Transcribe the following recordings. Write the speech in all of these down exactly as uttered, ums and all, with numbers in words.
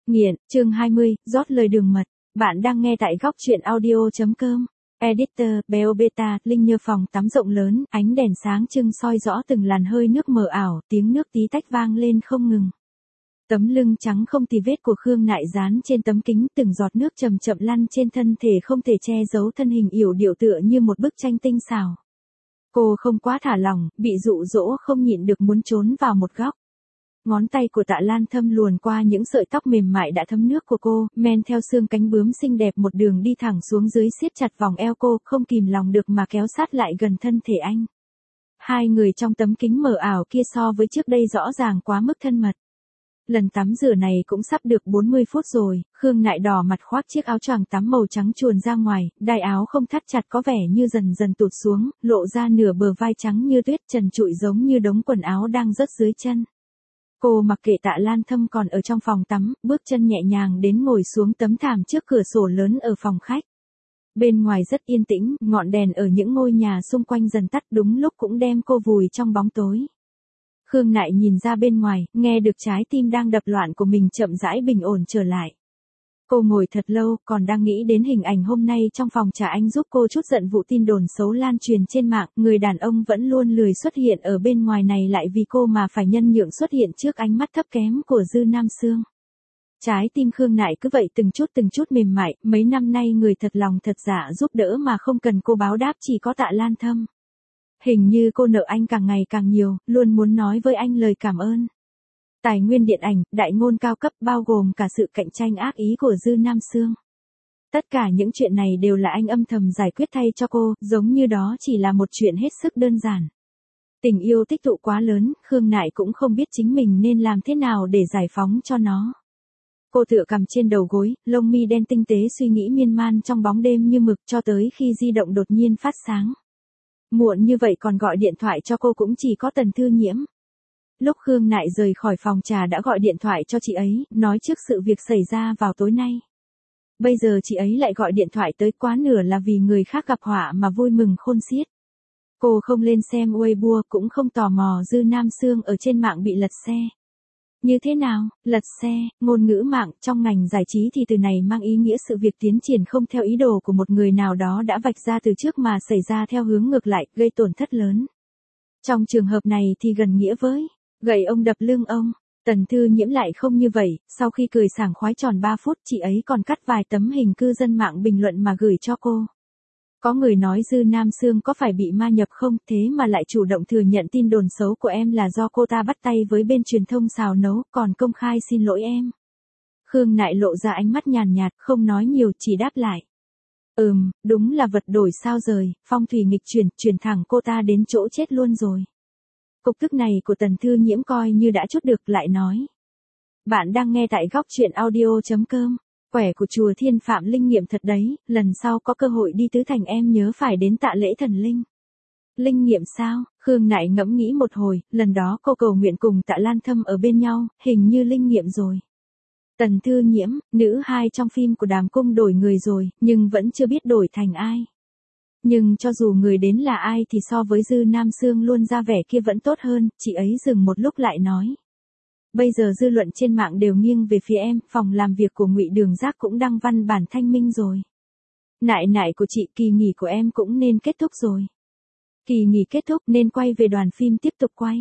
Nghiện, chương hai mươi, rót lời đường mật. Bạn đang nghe tại góc truyện audio chấm com. Editor, Beo Beta, Linh nhờ phòng tắm rộng lớn, ánh đèn sáng trưng soi rõ từng làn hơi nước mờ ảo, tiếng nước tí tách vang lên không ngừng. Tấm lưng trắng không tì vết của Khương Nại dán trên tấm kính, từng giọt nước chậm chậm lăn trên thân thể không thể che giấu thân hình yểu điệu tựa như một bức tranh tinh xảo. Cô không quá thả lỏng, bị dụ dỗ không nhịn được muốn trốn vào một góc. Ngón tay của Tạ Lan Thâm luồn qua những sợi tóc mềm mại đã thấm nước của cô, men theo xương cánh bướm xinh đẹp một đường đi thẳng xuống dưới siết chặt vòng eo cô, không kìm lòng được mà kéo sát lại gần thân thể anh. Hai người trong tấm kính mờ ảo kia so với trước đây rõ ràng quá mức thân mật. Lần tắm rửa này cũng sắp được bốn mươi phút rồi, Khương Nại đỏ mặt khoác chiếc áo choàng tắm màu trắng chuồn ra ngoài, đai áo không thắt chặt có vẻ như dần dần tụt xuống, lộ ra nửa bờ vai trắng như tuyết trần trụi giống như đống quần áo đang rớt dưới chân. Cô mặc kệ Tạ Lan Thâm còn ở trong phòng tắm, bước chân nhẹ nhàng đến ngồi xuống tấm thảm trước cửa sổ lớn ở phòng khách. Bên ngoài rất yên tĩnh, ngọn đèn ở những ngôi nhà xung quanh dần tắt, đúng lúc cũng đem cô vùi trong bóng tối. Khương Nại nhìn ra bên ngoài, nghe được trái tim đang đập loạn của mình chậm rãi bình ổn trở lại. Cô ngồi thật lâu, còn đang nghĩ đến hình ảnh hôm nay trong phòng trà anh giúp cô chút giận vụ tin đồn xấu lan truyền trên mạng, người đàn ông vẫn luôn lười xuất hiện ở bên ngoài này lại vì cô mà phải nhân nhượng xuất hiện trước ánh mắt thấp kém của Dư Nam Sương. Trái tim Khương Nại cứ vậy từng chút từng chút mềm mại, mấy năm nay người thật lòng thật dạ giúp đỡ mà không cần cô báo đáp chỉ có Tạ Lan Thâm. Hình như cô nợ anh càng ngày càng nhiều, luôn muốn nói với anh lời cảm ơn. Tài nguyên điện ảnh, đại ngôn cao cấp bao gồm cả sự cạnh tranh ác ý của Dư Nam Sương. Tất cả những chuyện này đều là anh âm thầm giải quyết thay cho cô, giống như đó chỉ là một chuyện hết sức đơn giản. Tình yêu tích tụ quá lớn, Khương Nại cũng không biết chính mình nên làm thế nào để giải phóng cho nó. Cô tựa cằm trên đầu gối, lông mi đen tinh tế suy nghĩ miên man trong bóng đêm như mực cho tới khi di động đột nhiên phát sáng. Muộn như vậy còn gọi điện thoại cho cô cũng chỉ có Tần Thư Nhiễm. Lúc Khương Nại rời khỏi phòng trà đã gọi điện thoại cho chị ấy, nói trước sự việc xảy ra vào tối nay. Bây giờ chị ấy lại gọi điện thoại tới, quá nửa là vì người khác gặp họa mà vui mừng khôn xiết. Cô không lên xem Weibo cũng không tò mò Dư Nam Sương ở trên mạng bị lật xe. Như thế nào, lật xe, ngôn ngữ mạng trong ngành giải trí thì từ này mang ý nghĩa sự việc tiến triển không theo ý đồ của một người nào đó đã vạch ra từ trước mà xảy ra theo hướng ngược lại, gây tổn thất lớn. Trong trường hợp này thì gần nghĩa với gậy ông đập lưng ông. Tần Thư Nhiễm lại không như vậy, sau khi cười sảng khoái tròn ba phút chị ấy còn cắt vài tấm hình cư dân mạng bình luận mà gửi cho cô. Có người nói Dư Nam Sương có phải bị ma nhập không, thế mà lại chủ động thừa nhận tin đồn xấu của em là do cô ta bắt tay với bên truyền thông xào nấu, còn công khai xin lỗi em. Khương Nại lộ ra ánh mắt nhàn nhạt, không nói nhiều, chỉ đáp lại. Ừm, đúng là vật đổi sao rời, phong thủy nghịch chuyển, chuyển thẳng cô ta đến chỗ chết luôn rồi. Cục tức này của Tần Thư Nhiễm coi như đã chốt được, lại nói. Bạn đang nghe tại góc truyện audio chấm com. Quẻ của chùa Thiên Phạm linh nghiệm thật đấy, lần sau có cơ hội đi Tứ Thành em nhớ phải đến tạ lễ thần linh. Linh nghiệm sao? Khương Nại ngẫm nghĩ một hồi, lần đó cô cầu nguyện cùng Tạ Lan Thâm ở bên nhau, hình như linh nghiệm rồi. Tần Thư Nhiễm, nữ hai trong phim của Đàm Cung đổi người rồi, nhưng vẫn chưa biết đổi thành ai. Nhưng cho dù người đến là ai thì so với Dư Nam Sương luôn ra vẻ kia vẫn tốt hơn, chị ấy dừng một lúc lại nói. Bây giờ dư luận trên mạng đều nghiêng về phía em, phòng làm việc của Ngụy Đường Giác cũng đăng văn bản thanh minh rồi. Nại nại của chị, kỳ nghỉ của em cũng nên kết thúc rồi. Kỳ nghỉ kết thúc nên quay về đoàn phim tiếp tục quay.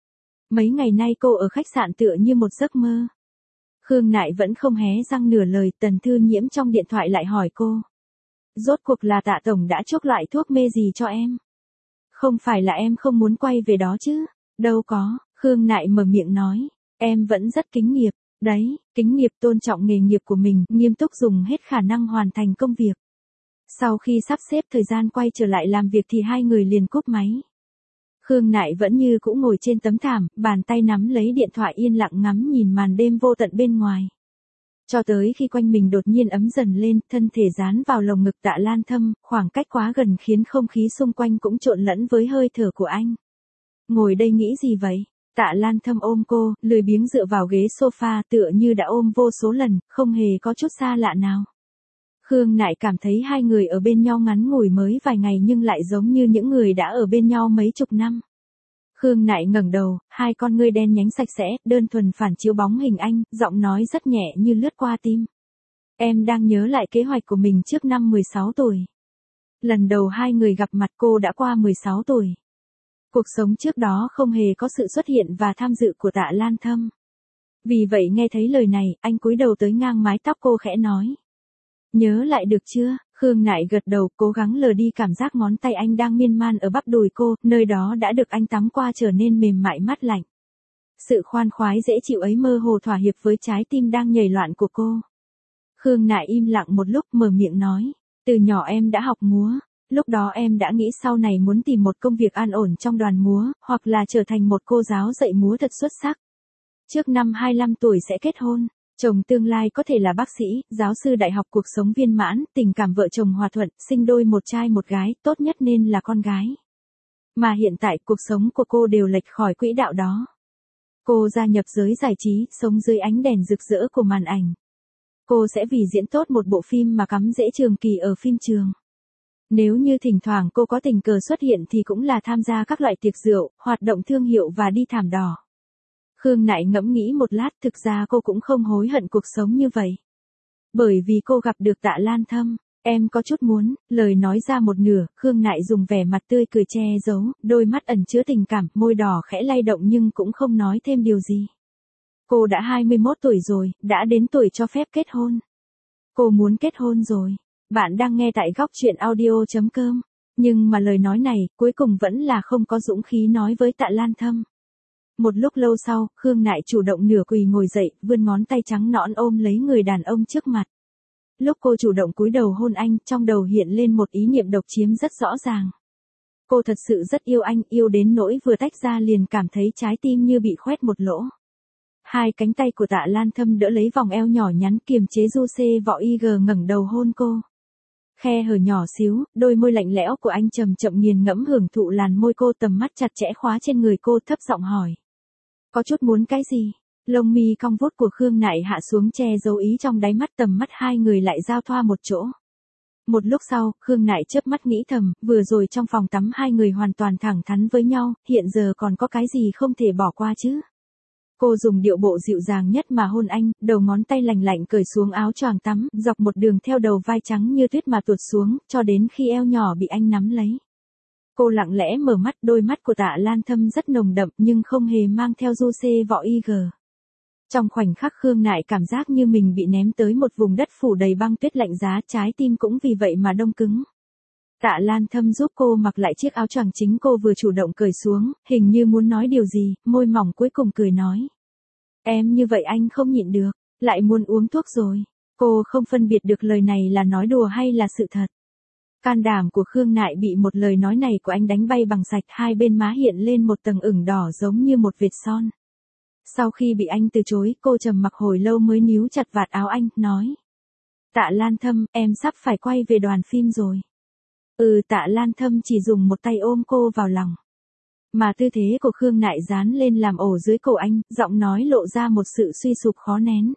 Mấy ngày nay cô ở khách sạn tựa như một giấc mơ. Khương Nại vẫn không hé răng nửa lời, Tần Thư Nhiễm trong điện thoại lại hỏi cô. Rốt cuộc là Tạ Tổng đã chốt loại thuốc mê gì cho em? Không phải là em không muốn quay về đó chứ? Đâu có, Khương Nại mở miệng nói. Em vẫn rất kính nghiệp, đấy, kính nghiệp tôn trọng nghề nghiệp của mình, nghiêm túc dùng hết khả năng hoàn thành công việc. Sau khi sắp xếp thời gian quay trở lại làm việc thì hai người liền cúp máy. Khương Nại vẫn như cũ ngồi trên tấm thảm, bàn tay nắm lấy điện thoại yên lặng ngắm nhìn màn đêm vô tận bên ngoài. Cho tới khi quanh mình đột nhiên ấm dần lên, thân thể dán vào lồng ngực Tạ Lan Thâm, khoảng cách quá gần khiến không khí xung quanh cũng trộn lẫn với hơi thở của anh. Ngồi đây nghĩ gì vậy? Tạ Lan Thâm ôm cô, lười biếng dựa vào ghế sofa tựa như đã ôm vô số lần, không hề có chút xa lạ nào. Khương Nại cảm thấy hai người ở bên nhau ngắn ngủi mới vài ngày nhưng lại giống như những người đã ở bên nhau mấy chục năm. Khương Nại ngẩng đầu, hai con ngươi đen nhánh sạch sẽ, đơn thuần phản chiếu bóng hình anh, giọng nói rất nhẹ như lướt qua tim. Em đang nhớ lại kế hoạch của mình trước năm mười sáu tuổi. Lần đầu hai người gặp mặt cô đã qua mười sáu tuổi. Cuộc sống trước đó không hề có sự xuất hiện và tham dự của Tạ Lan Thâm. Vì vậy nghe thấy lời này, anh cúi đầu tới ngang mái tóc cô khẽ nói. Nhớ lại được chưa? Khương Nại gật đầu, cố gắng lờ đi cảm giác ngón tay anh đang miên man ở bắp đùi cô, nơi đó đã được anh tắm qua trở nên mềm mại mát lạnh. Sự khoan khoái dễ chịu ấy mơ hồ thỏa hiệp với trái tim đang nhảy loạn của cô. Khương Nại im lặng một lúc mở miệng nói, từ nhỏ em đã học múa, lúc đó em đã nghĩ sau này muốn tìm một công việc an ổn trong đoàn múa, hoặc là trở thành một cô giáo dạy múa thật xuất sắc. Trước năm hai mươi lăm tuổi sẽ kết hôn, chồng tương lai có thể là bác sĩ, giáo sư đại học, cuộc sống viên mãn, tình cảm vợ chồng hòa thuận, sinh đôi một trai một gái, tốt nhất nên là con gái. Mà hiện tại cuộc sống của cô đều lệch khỏi quỹ đạo đó. Cô gia nhập giới giải trí, sống dưới ánh đèn rực rỡ của màn ảnh. Cô sẽ vì diễn tốt một bộ phim mà cắm rễ trường kỳ ở phim trường. Nếu như thỉnh thoảng cô có tình cờ xuất hiện thì cũng là tham gia các loại tiệc rượu, hoạt động thương hiệu và đi thảm đỏ. Khương Nại ngẫm nghĩ một lát, thực ra cô cũng không hối hận cuộc sống như vậy. Bởi vì cô gặp được Tạ Lan Thâm, em có chút muốn, lời nói ra một nửa, Khương Nại dùng vẻ mặt tươi cười che giấu, đôi mắt ẩn chứa tình cảm, môi đỏ khẽ lay động nhưng cũng không nói thêm điều gì. Cô đã hai mươi mốt tuổi rồi, đã đến tuổi cho phép kết hôn. Cô muốn kết hôn rồi. Bạn đang nghe tại góc truyện audio chấm com. Nhưng mà lời nói này, cuối cùng vẫn là không có dũng khí nói với Tạ Lan Thâm. Một lúc lâu sau, Khương Nại chủ động nửa quỳ ngồi dậy, vươn ngón tay trắng nõn ôm lấy người đàn ông trước mặt. Lúc cô chủ động cúi đầu hôn anh, trong đầu hiện lên một ý niệm độc chiếm rất rõ ràng. Cô thật sự rất yêu anh, yêu đến nỗi vừa tách ra liền cảm thấy trái tim như bị khoét một lỗ. Hai cánh tay của Tạ Lan Thâm đỡ lấy vòng eo nhỏ nhắn kiềm chế du xê vỏ y gờ ngẩng đầu hôn cô. Khe hở nhỏ xíu, đôi môi lạnh lẽo của anh chậm chậm nghiền ngẫm hưởng thụ làn môi cô, tầm mắt chặt chẽ khóa trên người cô, thấp giọng hỏi. Có chút muốn cái gì? Lông mi cong vút của Khương Nại hạ xuống che giấu ý trong đáy mắt, tầm mắt hai người lại giao thoa một chỗ. Một lúc sau, Khương Nại chớp mắt nghĩ thầm, vừa rồi trong phòng tắm hai người hoàn toàn thẳng thắn với nhau, hiện giờ còn có cái gì không thể bỏ qua chứ? Cô dùng điệu bộ dịu dàng nhất mà hôn anh, đầu ngón tay lành lạnh cởi xuống áo choàng tắm, dọc một đường theo đầu vai trắng như tuyết mà tuột xuống, cho đến khi eo nhỏ bị anh nắm lấy. Cô lặng lẽ mở mắt, đôi mắt của Tạ Lan Thâm rất nồng đậm nhưng không hề mang theo du xê vỏ y gờ. Trong khoảnh khắc Khương Nại cảm giác như mình bị ném tới một vùng đất phủ đầy băng tuyết lạnh giá, trái tim cũng vì vậy mà đông cứng. Tạ Lan Thâm giúp cô mặc lại chiếc áo choàng chính cô vừa chủ động cởi xuống, hình như muốn nói điều gì, môi mỏng cuối cùng cười nói. Em như vậy anh không nhịn được, lại muốn uống thuốc rồi. Cô không phân biệt được lời này là nói đùa hay là sự thật. Can đảm của Khương Nại bị một lời nói này của anh đánh bay bằng sạch, hai bên má hiện lên một tầng ửng đỏ giống như một vệt son. Sau khi bị anh từ chối, cô trầm mặc hồi lâu mới níu chặt vạt áo anh, nói. Tạ Lan Thâm, em sắp phải quay về đoàn phim rồi. Ừ, Tạ Lan Thâm chỉ dùng một tay ôm cô vào lòng. Mà tư thế của Khương Nại dán lên làm ổ dưới cổ anh, giọng nói lộ ra một sự suy sụp khó nén.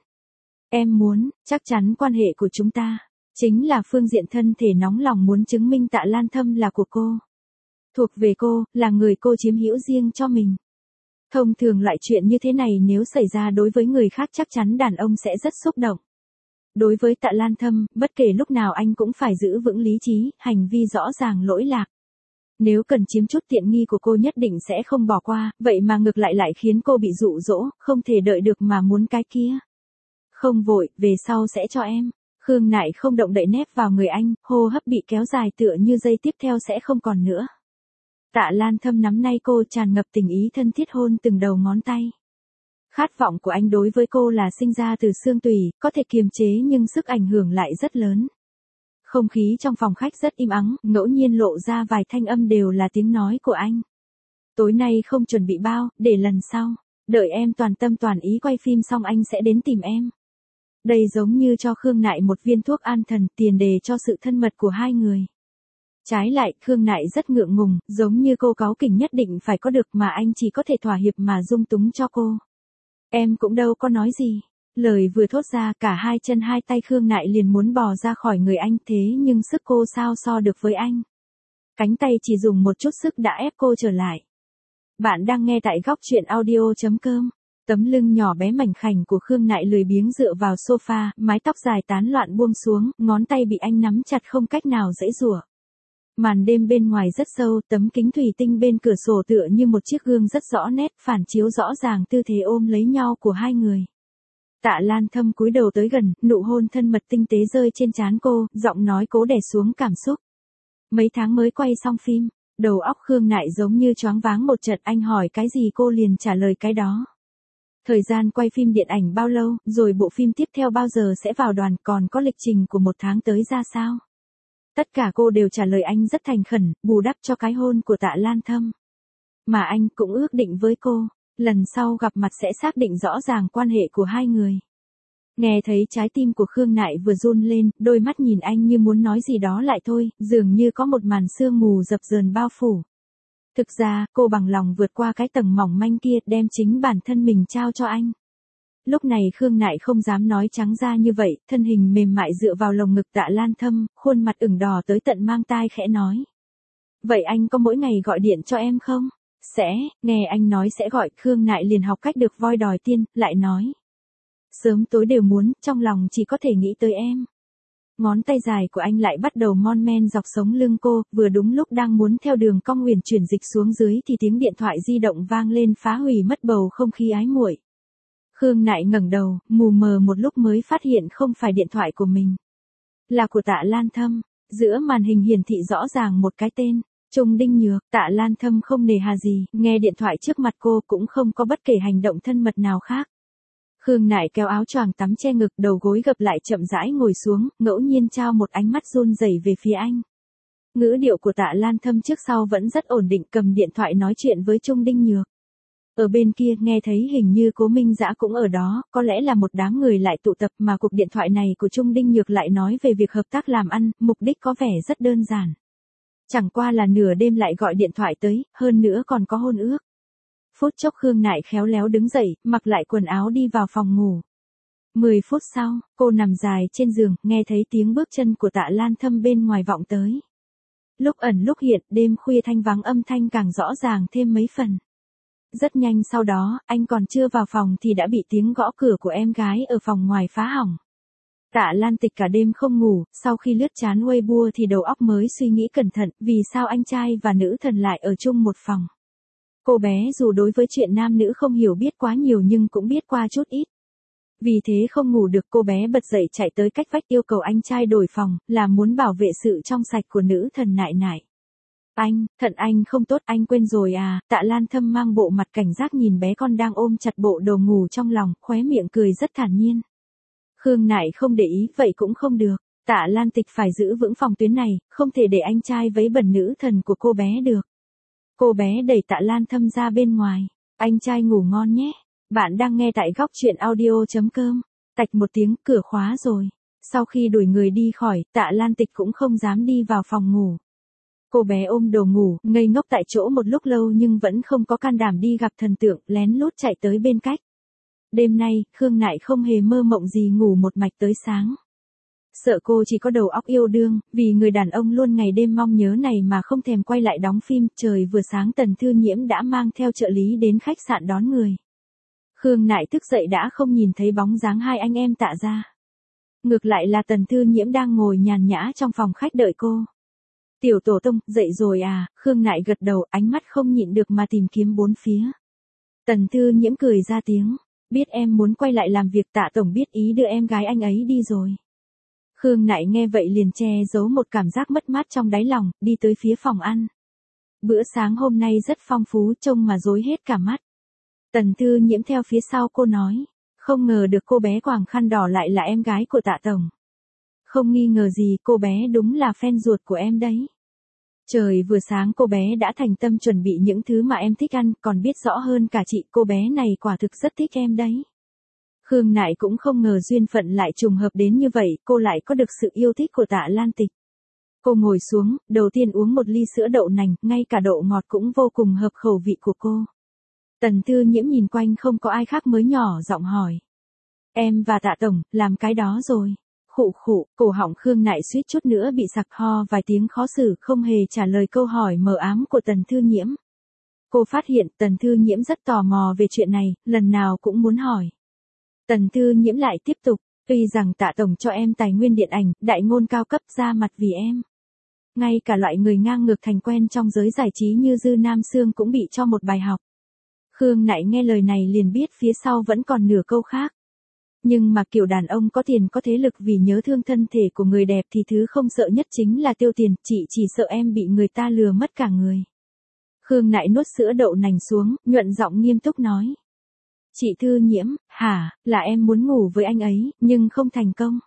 Em muốn, chắc chắn quan hệ của chúng ta, chính là phương diện thân thể, nóng lòng muốn chứng minh Tạ Lan Thâm là của cô. Thuộc về cô, là người cô chiếm hữu riêng cho mình. Thông thường loại chuyện như thế này nếu xảy ra đối với người khác chắc chắn đàn ông sẽ rất xúc động. Đối với Tạ Lan Thâm, bất kể lúc nào anh cũng phải giữ vững lý trí, hành vi rõ ràng lỗi lạc. Nếu cần chiếm chút tiện nghi của cô nhất định sẽ không bỏ qua, vậy mà ngược lại lại khiến cô bị dụ dỗ, không thể đợi được mà muốn cái kia. Không vội, về sau sẽ cho em. Khương Nại không động đậy nép vào người anh, hô hấp bị kéo dài tựa như giây tiếp theo sẽ không còn nữa. Tạ Lan Thâm nắm nay cô, tràn ngập tình ý thân thiết hôn từng đầu ngón tay. Khát vọng của anh đối với cô là sinh ra từ xương tủy, có thể kiềm chế nhưng sức ảnh hưởng lại rất lớn. Không khí trong phòng khách rất im ắng, ngẫu nhiên lộ ra vài thanh âm đều là tiếng nói của anh. Tối nay không chuẩn bị bao, để lần sau. Đợi em toàn tâm toàn ý quay phim xong anh sẽ đến tìm em. Đây giống như cho Khương Nại một viên thuốc an thần, tiền đề cho sự thân mật của hai người. Trái lại, Khương Nại rất ngượng ngùng, giống như cô cáu kỉnh nhất định phải có được mà anh chỉ có thể thỏa hiệp mà dung túng cho cô. Em cũng đâu có nói gì. Lời vừa thốt ra, cả hai chân hai tay Khương Nại liền muốn bò ra khỏi người anh, thế nhưng sức cô sao so được với anh. Cánh tay chỉ dùng một chút sức đã ép cô trở lại. Bạn đang nghe tại góc chuyện audio.com. Tấm lưng nhỏ bé mảnh khảnh của Khương Nại lười biếng dựa vào sofa, mái tóc dài tán loạn buông xuống, ngón tay bị anh nắm chặt không cách nào giãy giụa. Màn đêm bên ngoài rất sâu, tấm kính thủy tinh bên cửa sổ tựa như một chiếc gương rất rõ nét, phản chiếu rõ ràng tư thế ôm lấy nhau của hai người. Tạ Lan Thâm cúi đầu tới gần, nụ hôn thân mật tinh tế rơi trên trán cô, giọng nói cố đè xuống cảm xúc. Mấy tháng mới quay xong phim, đầu óc Khương Nại giống như choáng váng một trận, anh hỏi cái gì cô liền trả lời cái đó. Thời gian quay phim điện ảnh bao lâu, rồi bộ phim tiếp theo bao giờ sẽ vào đoàn, còn có lịch trình của một tháng tới ra sao? Tất cả cô đều trả lời anh rất thành khẩn, bù đắp cho cái hôn của Tạ Lan Thâm. Mà anh cũng ước định với cô, lần sau gặp mặt sẽ xác định rõ ràng quan hệ của hai người. Nghe thấy trái tim của Khương Nại vừa run lên, đôi mắt nhìn anh như muốn nói gì đó lại thôi, dường như có một màn sương mù dập dờn bao phủ. Thực ra, cô bằng lòng vượt qua cái tầng mỏng manh kia, đem chính bản thân mình trao cho anh. Lúc này Khương Nại không dám nói trắng ra như vậy, thân hình mềm mại dựa vào lồng ngực Tạ Lan Thâm, khuôn mặt ửng đỏ tới tận mang tai khẽ nói. Vậy anh có mỗi ngày gọi điện cho em không? Sẽ, nghe anh nói sẽ gọi, Khương Nại liền học cách được voi đòi tiên, lại nói. Sớm tối đều muốn, trong lòng chỉ có thể nghĩ tới em. Ngón tay dài của anh lại bắt đầu mon men dọc sống lưng cô, vừa đúng lúc đang muốn theo đường cong huyền chuyển dịch xuống dưới thì tiếng điện thoại di động vang lên phá hủy mất bầu không khí ái muội. Khương Nại ngẩng đầu, mù mờ một lúc mới phát hiện không phải điện thoại của mình. Là của Tạ Lan Thâm, giữa màn hình hiển thị rõ ràng một cái tên, Trung Đinh Nhược. Tạ Lan Thâm không nề hà gì, nghe điện thoại trước mặt cô cũng không có bất kể hành động thân mật nào khác. Khương Nại kéo áo choàng tắm che ngực, đầu gối gập lại chậm rãi ngồi xuống, ngẫu nhiên trao một ánh mắt run rẩy về phía anh. Ngữ điệu của Tạ Lan Thâm trước sau vẫn rất ổn định, cầm điện thoại nói chuyện với Trung Đinh Nhược. Ở bên kia nghe thấy hình như Cố Minh Dã cũng ở đó, có lẽ là một đám người lại tụ tập, mà cuộc điện thoại này của Trung Đinh Nhược lại nói về việc hợp tác làm ăn, mục đích có vẻ rất đơn giản. Chẳng qua là nửa đêm lại gọi điện thoại tới, hơn nữa còn có hôn ước. Phút chốc Khương Nại khéo léo đứng dậy, mặc lại quần áo đi vào phòng ngủ. Mười phút sau, cô nằm dài trên giường, nghe thấy tiếng bước chân của Tạ Lan Thâm bên ngoài vọng tới. Lúc ẩn lúc hiện, đêm khuya thanh vắng âm thanh càng rõ ràng thêm mấy phần. Rất nhanh sau đó, anh còn chưa vào phòng thì đã bị tiếng gõ cửa của em gái ở phòng ngoài phá hỏng. Tạ Lan Tịch cả đêm không ngủ, sau khi lướt chán Weibo thì đầu óc mới suy nghĩ cẩn thận, vì sao anh trai và nữ thần lại ở chung một phòng. Cô bé dù đối với chuyện nam nữ không hiểu biết quá nhiều nhưng cũng biết qua chút ít. Vì thế không ngủ được, cô bé bật dậy chạy tới cách vách yêu cầu anh trai đổi phòng, là muốn bảo vệ sự trong sạch của nữ thần Nại Nại. Anh, thận anh không tốt, anh quên rồi à? Tạ Lan Thâm mang bộ mặt cảnh giác nhìn bé con đang ôm chặt bộ đồ ngủ trong lòng, khóe miệng cười rất thản nhiên. Khương Nại không để ý, vậy cũng không được. Tạ Lan Tịch phải giữ vững phòng tuyến này, không thể để anh trai vấy bẩn nữ thần của cô bé được. Cô bé đẩy Tạ Lan Thâm ra bên ngoài. Anh trai ngủ ngon nhé. Bạn đang nghe tại góc chuyện audio.com. Tạch một tiếng, cửa khóa rồi. Sau khi đuổi người đi khỏi, Tạ Lan Tịch cũng không dám đi vào phòng ngủ. Cô bé ôm đồ ngủ, ngây ngốc tại chỗ một lúc lâu nhưng vẫn không có can đảm đi gặp thần tượng, lén lút chạy tới bên cách. Đêm nay, Khương Nại không hề mơ mộng gì ngủ một mạch tới sáng. Sợ cô chỉ có đầu óc yêu đương, vì người đàn ông luôn ngày đêm mong nhớ này mà không thèm quay lại đóng phim. Trời vừa sáng Tần Thư Nhiễm đã mang theo trợ lý đến khách sạn đón người. Khương Nại thức dậy đã không nhìn thấy bóng dáng hai anh em Tạ gia. Ngược lại là Tần Thư Nhiễm đang ngồi nhàn nhã trong phòng khách đợi cô. Tiểu tổ tông, dậy rồi à? Khương Nại gật đầu, ánh mắt không nhịn được mà tìm kiếm bốn phía. Tần Thư Nhiễm cười ra tiếng, biết em muốn quay lại làm việc, Tạ tổng biết ý đưa em gái anh ấy đi rồi. Khương Nại nghe vậy liền che giấu một cảm giác mất mát trong đáy lòng, đi tới phía phòng ăn. Bữa sáng hôm nay rất phong phú, trông mà rối hết cả mắt. Tần Thư Nhiễm theo phía sau cô nói, không ngờ được cô bé quàng khăn đỏ lại là em gái của Tạ tổng. Không nghi ngờ gì, cô bé đúng là fan ruột của em đấy. Trời vừa sáng cô bé đã thành tâm chuẩn bị những thứ mà em thích ăn, còn biết rõ hơn cả chị, cô bé này quả thực rất thích em đấy. Khương Nại cũng không ngờ duyên phận lại trùng hợp đến như vậy, cô lại có được sự yêu thích của Tạ Lan Tịch. Cô ngồi xuống, đầu tiên uống một ly sữa đậu nành, ngay cả độ ngọt cũng vô cùng hợp khẩu vị của cô. Tần Thư Nhiễm nhìn quanh không có ai khác mới nhỏ giọng hỏi. Em và Tạ tổng, làm cái đó rồi. Khụ khụ, cổ họng Khương Nại suýt chút nữa bị sặc ho vài tiếng khó xử, không hề trả lời câu hỏi mờ ám của Tần Thư Nhiễm. Cô phát hiện Tần Thư Nhiễm rất tò mò về chuyện này, lần nào cũng muốn hỏi. Tần Thư Nhiễm lại tiếp tục, tuy rằng Tạ tổng cho em tài nguyên điện ảnh, đại ngôn cao cấp ra mặt vì em. Ngay cả loại người ngang ngược thành quen trong giới giải trí như Dư Nam Sương cũng bị cho một bài học. Khương Nại nghe lời này liền biết phía sau vẫn còn nửa câu khác. Nhưng mà kiểu đàn ông có tiền có thế lực vì nhớ thương thân thể của người đẹp thì thứ không sợ nhất chính là tiêu tiền, chị chỉ sợ em bị người ta lừa mất cả người. Khương Nại nuốt sữa đậu nành xuống, nhuận giọng nghiêm túc nói. Chị Thư Nhiễm, hả, là em muốn ngủ với anh ấy, nhưng không thành công.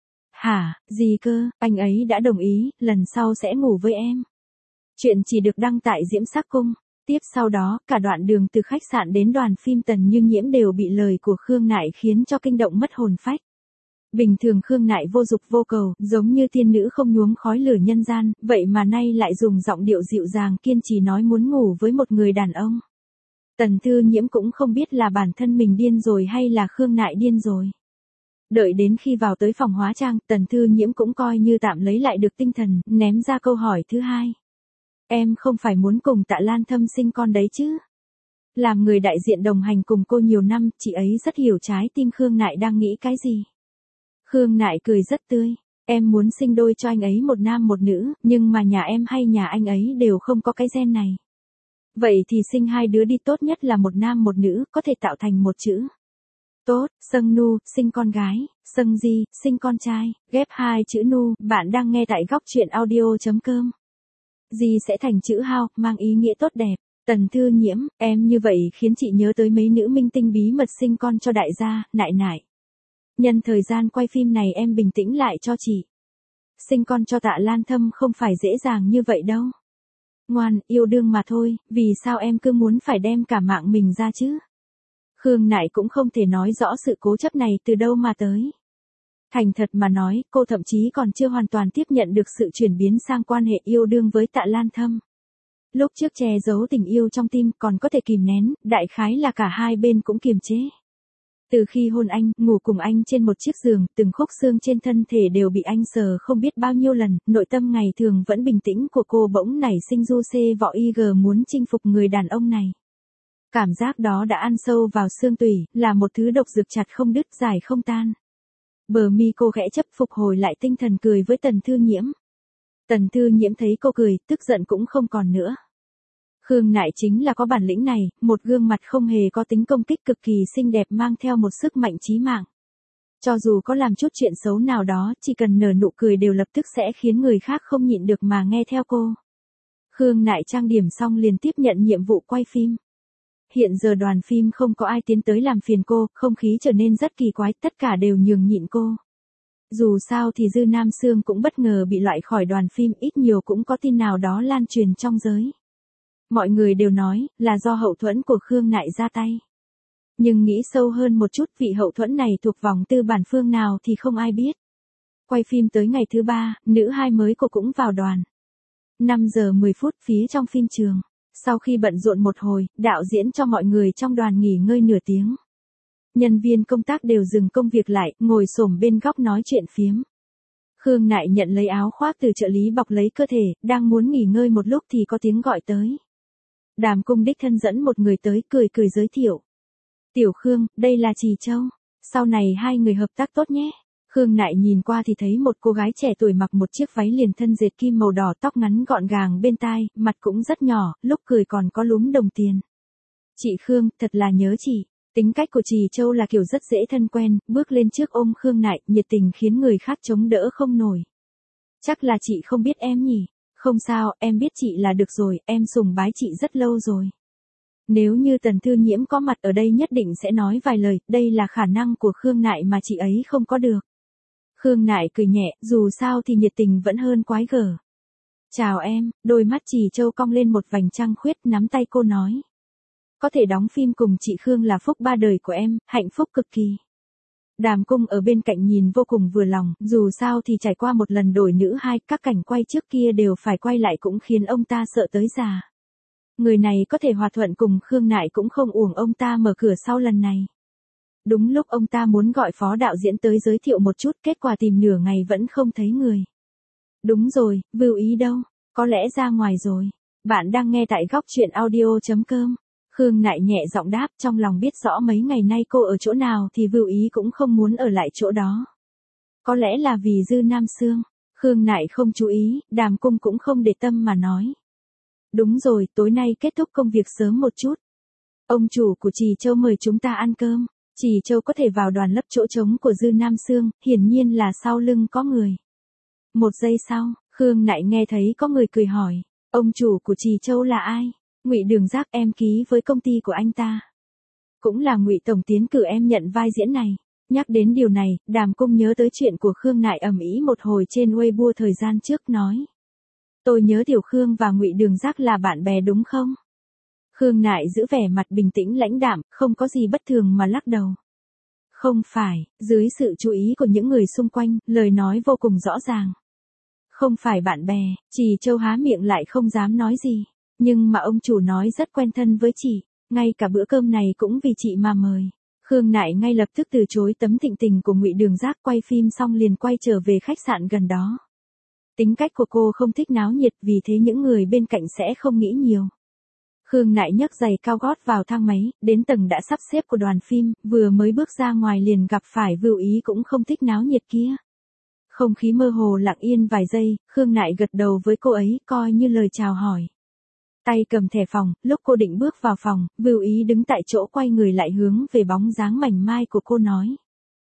Hả, gì cơ, anh ấy đã đồng ý, lần sau sẽ ngủ với em. Chuyện chỉ được đăng tại Diễm Sắc Cung. Tiếp sau đó, cả đoạn đường từ khách sạn đến đoàn phim Tần Như Nhiễm đều bị lời của Khương Nại khiến cho kinh động mất hồn phách. Bình thường Khương Nại vô dục vô cầu, giống như tiên nữ không nhuốm khói lửa nhân gian, vậy mà nay lại dùng giọng điệu dịu dàng kiên trì nói muốn ngủ với một người đàn ông. Tần Thư Nhiễm cũng không biết là bản thân mình điên rồi hay là Khương Nại điên rồi. Đợi đến khi vào tới phòng hóa trang, Tần Thư Nhiễm cũng coi như tạm lấy lại được tinh thần, ném ra câu hỏi thứ hai. Em không phải muốn cùng Tạ Lan Thâm sinh con đấy chứ? Làm người đại diện đồng hành cùng cô nhiều năm, chị ấy rất hiểu trái tim Khương Nại đang nghĩ cái gì. Khương Nại cười rất tươi. Em muốn sinh đôi cho anh ấy một nam một nữ, nhưng mà nhà em hay nhà anh ấy đều không có cái gen này. Vậy thì sinh hai đứa đi, tốt nhất là một nam một nữ, có thể tạo thành một chữ. Tốt, Sâng Nu, sinh con gái, Sâng Di, sinh con trai, ghép hai chữ Nu, bạn đang nghe tại góc truyện audio chấm com. Di sẽ thành chữ Hao, mang ý nghĩa tốt đẹp. Tần Thư Nhiễm, em như vậy khiến chị nhớ tới mấy nữ minh tinh bí mật sinh con cho đại gia, Nại Nại. Nhân thời gian quay phim này em bình tĩnh lại cho chị. Sinh con cho Tạ Lan Thâm không phải dễ dàng như vậy đâu. Ngoan, yêu đương mà thôi, vì sao em cứ muốn phải đem cả mạng mình ra chứ? Khương Nại cũng không thể nói rõ sự cố chấp này từ đâu mà tới. Thành thật mà nói, cô thậm chí còn chưa hoàn toàn tiếp nhận được sự chuyển biến sang quan hệ yêu đương với Tạ Lan Thâm. Lúc trước che giấu tình yêu trong tim còn có thể kìm nén, đại khái là cả hai bên cũng kiềm chế. Từ khi hôn anh, ngủ cùng anh trên một chiếc giường, từng khúc xương trên thân thể đều bị anh sờ không biết bao nhiêu lần, nội tâm ngày thường vẫn bình tĩnh của cô bỗng nảy sinh du xê vọ y gờ muốn chinh phục người đàn ông này. Cảm giác đó đã ăn sâu vào xương tủy, là một thứ độc dược chặt không đứt dài không tan. Bờ mi cô khẽ chấp phục hồi lại tinh thần cười với Tần Thư Nhiễm. Tần Thư Nhiễm thấy cô cười, tức giận cũng không còn nữa. Khương Nại chính là có bản lĩnh này, một gương mặt không hề có tính công kích cực kỳ xinh đẹp mang theo một sức mạnh chí mạng. Cho dù có làm chút chuyện xấu nào đó, chỉ cần nở nụ cười đều lập tức sẽ khiến người khác không nhịn được mà nghe theo cô. Khương Nại trang điểm xong liền tiếp nhận nhiệm vụ quay phim. Hiện giờ đoàn phim không có ai tiến tới làm phiền cô, không khí trở nên rất kỳ quái, tất cả đều nhường nhịn cô. Dù sao thì Dư Nam Sương cũng bất ngờ bị loại khỏi đoàn phim, ít nhiều cũng có tin nào đó lan truyền trong giới. Mọi người đều nói, là do hậu thuẫn của Khương Nại ra tay. Nhưng nghĩ sâu hơn một chút, vị hậu thuẫn này thuộc vòng tư bản phương nào thì không ai biết. Quay phim tới ngày thứ ba, nữ hai mới cô cũng vào đoàn. năm giờ mười phút phía trong phim trường. Sau khi bận rộn một hồi, đạo diễn cho mọi người trong đoàn nghỉ ngơi nửa tiếng. Nhân viên công tác đều dừng công việc lại, ngồi xổm bên góc nói chuyện phiếm. Khương Nại nhận lấy áo khoác từ trợ lý bọc lấy cơ thể, đang muốn nghỉ ngơi một lúc thì có tiếng gọi tới. Đàm Cung đích thân dẫn một người tới, cười cười giới thiệu. Tiểu Khương, đây là Trì Châu. Sau này hai người hợp tác tốt nhé. Khương Nại nhìn qua thì thấy một cô gái trẻ tuổi mặc một chiếc váy liền thân dệt kim màu đỏ, tóc ngắn gọn gàng bên tai, mặt cũng rất nhỏ, lúc cười còn có lúm đồng tiền. Chị Khương, thật là nhớ chị. Tính cách của Trì Châu là kiểu rất dễ thân quen, bước lên trước ôm Khương Nại, nhiệt tình khiến người khác chống đỡ không nổi. Chắc là chị không biết em nhỉ? Không sao, em biết chị là được rồi, em sùng bái chị rất lâu rồi. Nếu như Tần Thư Nhiễm có mặt ở đây nhất định sẽ nói vài lời, đây là khả năng của Khương Nại mà chị ấy không có được. Khương Nại cười nhẹ, dù sao thì nhiệt tình vẫn hơn quái gở. Chào em, đôi mắt Trì Châu cong lên một vành trăng khuyết, nắm tay cô nói. Có thể đóng phim cùng chị Khương là phúc ba đời của em, hạnh phúc cực kỳ. Đàm Cung ở bên cạnh nhìn vô cùng vừa lòng, dù sao thì trải qua một lần đổi nữ hai, các cảnh quay trước kia đều phải quay lại cũng khiến ông ta sợ tới già. Người này có thể hòa thuận cùng Khương Nại cũng không uổng ông ta mở cửa sau lần này. Đúng lúc ông ta muốn gọi phó đạo diễn tới giới thiệu một chút, kết quả tìm nửa ngày vẫn không thấy người. Đúng rồi, Vưu Ý đâu? Có lẽ ra ngoài rồi. Bạn đang nghe tại góc chuyện audio.com. Khương Nại nhẹ giọng đáp, trong lòng biết rõ mấy ngày nay cô ở chỗ nào thì Vưu Ý cũng không muốn ở lại chỗ đó. Có lẽ là vì Dư Nam Sương. Khương Nại không chú ý, Đàm Cung cũng không để tâm mà nói. Đúng rồi, tối nay kết thúc công việc sớm một chút. Ông chủ của Trì Châu mời chúng ta ăn cơm. Trì Châu có thể vào đoàn lấp chỗ trống của Dư Nam Sương, hiển nhiên là sau lưng có người. Một giây sau, Khương Nại nghe thấy có người cười hỏi, ông chủ của Trì Châu là ai? Ngụy Đường Giác, em ký với công ty của anh ta. Cũng là Ngụy tổng tiến cử em nhận vai diễn này. Nhắc đến điều này, Đàm Cung nhớ tới chuyện của Khương Nại ầm ĩ một hồi trên Weibo thời gian trước nói. Tôi nhớ Tiểu Khương và Ngụy Đường Giác là bạn bè đúng không? Khương Nại giữ vẻ mặt bình tĩnh lãnh đạm, không có gì bất thường mà lắc đầu. Không phải, dưới sự chú ý của những người xung quanh, lời nói vô cùng rõ ràng. Không phải bạn bè, Trì Châu há miệng lại không dám nói gì. Nhưng mà ông chủ nói rất quen thân với chị, ngay cả bữa cơm này cũng vì chị mà mời. Khương Nại ngay lập tức từ chối tấm thịnh tình của Ngụy Đường Giác, quay phim xong liền quay trở về khách sạn gần đó. Tính cách của cô không thích náo nhiệt, vì thế những người bên cạnh sẽ không nghĩ nhiều. Khương Nại nhấc giày cao gót vào thang máy, đến tầng đã sắp xếp của đoàn phim, vừa mới bước ra ngoài liền gặp phải Vưu Ý cũng không thích náo nhiệt kia. Không khí mơ hồ lặng yên vài giây, Khương Nại gật đầu với cô ấy, coi như lời chào hỏi. Tay cầm thẻ phòng, lúc cô định bước vào phòng, Vưu Ý đứng tại chỗ quay người lại hướng về bóng dáng mảnh mai của cô nói.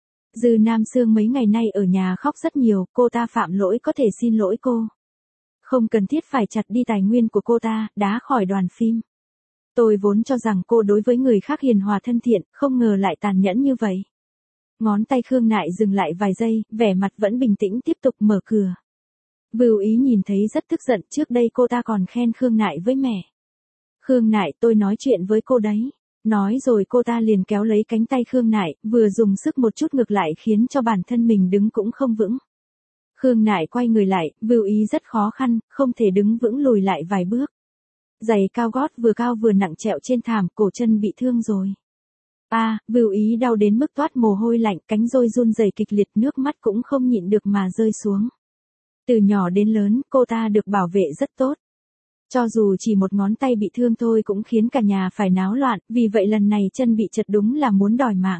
Dư Nam Sương mấy ngày nay ở nhà khóc rất nhiều, cô ta phạm lỗi có thể xin lỗi cô. Không cần thiết phải chặt đi tài nguyên của cô ta, đá khỏi đoàn phim. Tôi vốn cho rằng cô đối với người khác hiền hòa thân thiện, không ngờ lại tàn nhẫn như vậy. Ngón tay Khương Nại dừng lại vài giây, vẻ mặt vẫn bình tĩnh tiếp tục mở cửa. Vưu Ý nhìn thấy rất tức giận, trước đây cô ta còn khen Khương Nại với mẹ. Khương Nại, tôi nói chuyện với cô đấy. Nói rồi cô ta liền kéo lấy cánh tay Khương Nại, vừa dùng sức một chút ngược lại khiến cho bản thân mình đứng cũng không vững. Khương Nại quay người lại, Vưu Ý rất khó khăn, không thể đứng vững lùi lại vài bước. Giày cao gót vừa cao vừa nặng trẹo trên thảm, cổ chân bị thương rồi. A, à, Vưu Ý đau đến mức toát mồ hôi lạnh, cánh roi run rẩy kịch liệt, nước mắt cũng không nhịn được mà rơi xuống. Từ nhỏ đến lớn, cô ta được bảo vệ rất tốt. Cho dù chỉ một ngón tay bị thương thôi cũng khiến cả nhà phải náo loạn, vì vậy lần này chân bị trật đúng là muốn đòi mạng.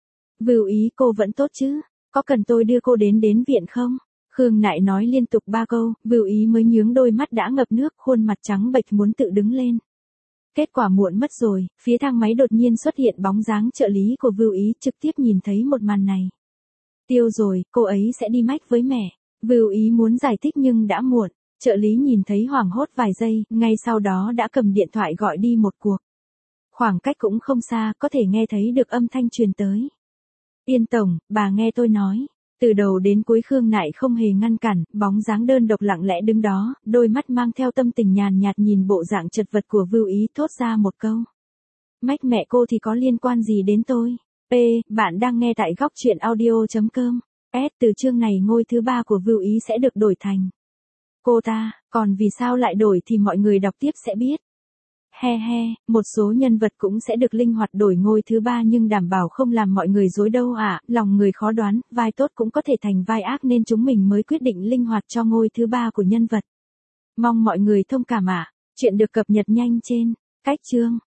Vưu Ý, cô vẫn tốt chứ? Có cần tôi đưa cô đến đến viện không? Khương Nại nói liên tục ba câu, Vưu Ý mới nhướng đôi mắt đã ngập nước, khuôn mặt trắng bệch muốn tự đứng lên. Kết quả muộn mất rồi, phía thang máy đột nhiên xuất hiện bóng dáng trợ lý của Vưu Ý, trực tiếp nhìn thấy một màn này. Tiêu rồi, cô ấy sẽ đi mách với mẹ. Vưu Ý muốn giải thích nhưng đã muộn. Trợ lý nhìn thấy hoảng hốt vài giây, ngay sau đó đã cầm điện thoại gọi đi một cuộc. Khoảng cách cũng không xa, có thể nghe thấy được âm thanh truyền tới. Yên tổng, bà nghe tôi nói. Từ đầu đến cuối Khương Nại không hề ngăn cản, bóng dáng đơn độc lặng lẽ đứng đó, đôi mắt mang theo tâm tình nhàn nhạt nhìn bộ dạng chật vật của Vưu Ý, thốt ra một câu. Mách mẹ cô thì có liên quan gì đến tôi? P, bạn đang nghe tại góc chuyện audio.com. S, từ chương này ngôi thứ ba của Vưu Ý sẽ được đổi thành cô ta, còn vì sao lại đổi thì mọi người đọc tiếp sẽ biết. He he, một số nhân vật cũng sẽ được linh hoạt đổi ngôi thứ ba nhưng đảm bảo không làm mọi người rối đâu ạ, à, lòng người khó đoán, vai tốt cũng có thể thành vai ác nên chúng mình mới quyết định linh hoạt cho ngôi thứ ba của nhân vật. Mong mọi người thông cảm ạ. À. Chuyện được cập nhật nhanh trên cách chương.